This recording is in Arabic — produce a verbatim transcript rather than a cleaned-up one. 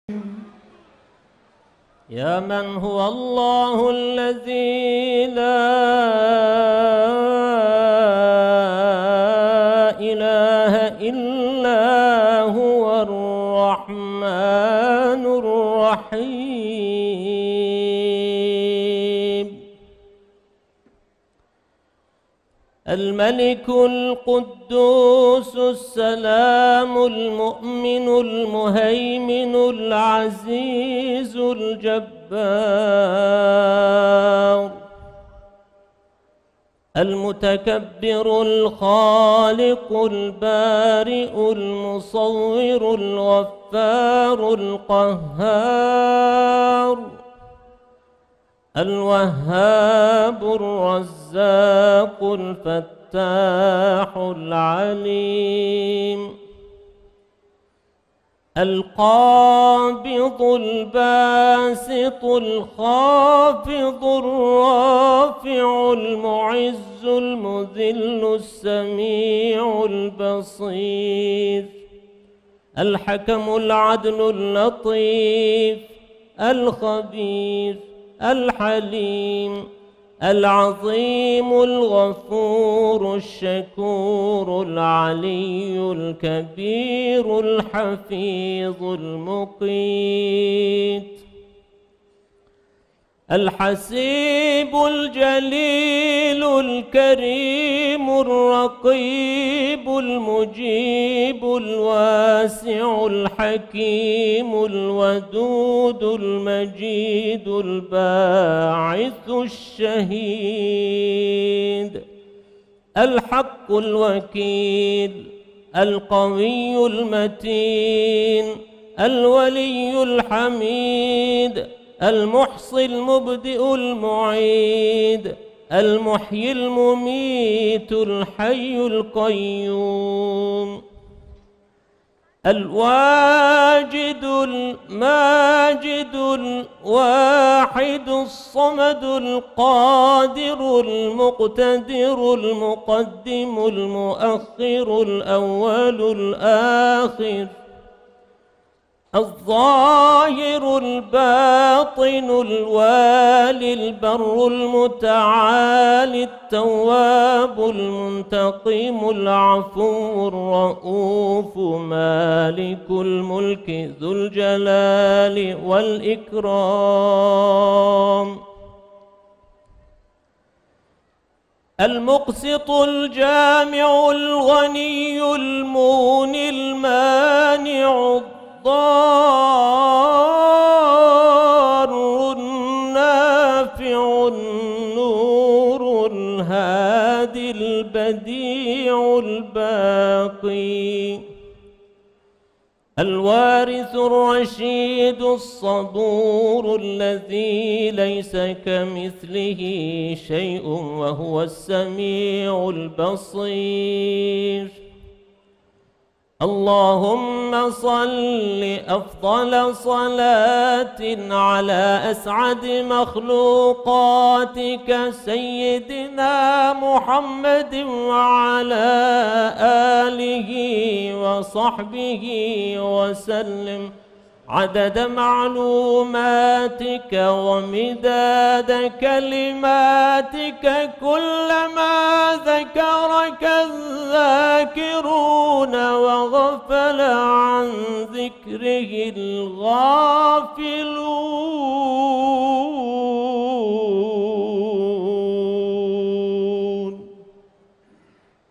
يا من هو الله الذي لا إله إلا هو الرحمن الرحيم الملك القدوس السلام المؤمن المهيمن العزيز الجبار المتكبر الخالق البارئ المصور الغفار القهار الوهاب الرزاق الفتاح العليم القابض الباسط الخافض الرافع المعز المذل السميع البصير الحكم العدل اللطيف الخبير الحليم العظيم الغفور الشكور العلي الكبير الحفيظ المقيت الحسيب الجليل الكريم الرقيب المجيب الواسع الحكيم الودود المجيد الباعث الشهيد الحق الوكيل القوي المتين الولي الحميد المحصي المبدئ المعيد المحيي المميت الحي القيوم الواجد الماجد الواحد الصمد القادر المقتدر المقدم المؤخر الأول الآخر الظاهر الباطن الوالي البر المتعالي التواب المنتقم العفو الرؤوف مالك الملك ذو الجلال والإكرام المقسط الجامع الغني المغني المانع الضار النافع النور الهادي البديع الباقي الوارث الرشيد الصبور الذي ليس كمثله شيء وهو السميع البصير اللهم صل أفضل صلاة على أسعد مخلوقاتك سيدنا محمد وعلى آله وصحبه وسلم عدد معلوماتك ومداد كلماتك كلما ذكرك الذاكرون وغفل عن ذكره الغافلون